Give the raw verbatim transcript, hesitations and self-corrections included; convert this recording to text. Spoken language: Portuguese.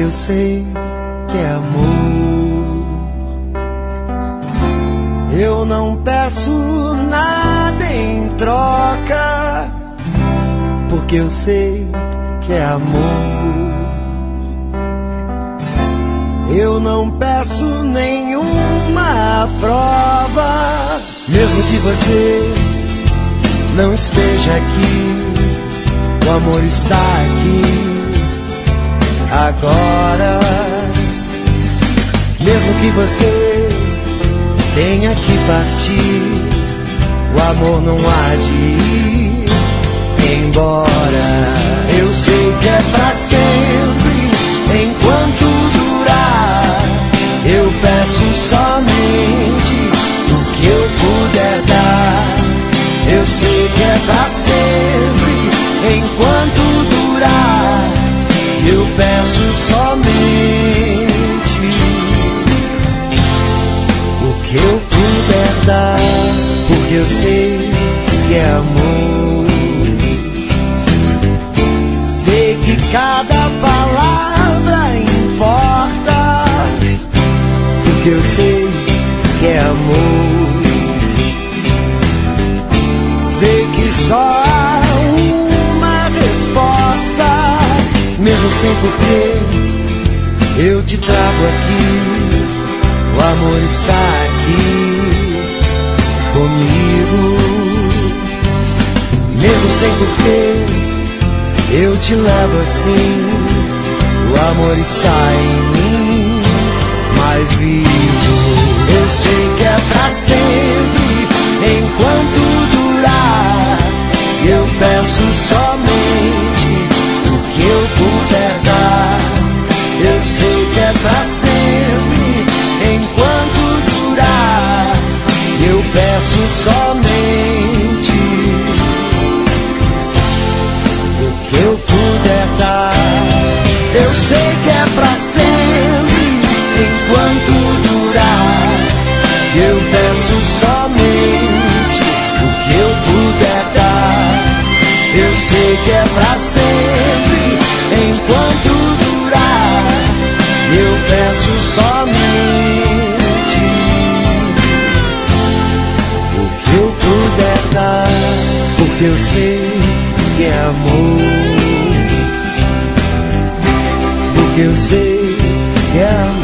eu sei que é amor. Eu não peço nada em troca, porque eu sei que é amor. Eu não peço nenhuma prova, mesmo que você não esteja aqui, o amor está aqui agora. Mesmo que você tenha que partir, o amor não há de ir embora. Eu sei que é pra sempre, enquanto durar. Eu peço somente o que eu puder dar. Eu sei que é pra sempre, enquanto durar. Eu peço somente o que eu puder dar, porque eu sei que é amor. Sei que cada palavra importa, porque eu sei que é amor. Sei que só há uma resposta, mesmo sem porquê, eu te trago aqui. O amor está aqui comigo. Mesmo sem porquê, eu te levo assim. O amor está em mim, mais vivo. Eu sei que é pra sempre, enquanto durar. Eu peço somente o que eu puder dar. Eu sei que é pra sempre, enquanto durar. Eu peço somente o que eu puder dar. Eu sei que é pra sempre, enquanto durar. Eu peço somente o que eu puder dar. Eu sei que é pra sempre, enquanto durar. Eu peço somente o que eu puder dar, porque eu sei que é amor. Porque eu sei que é amor.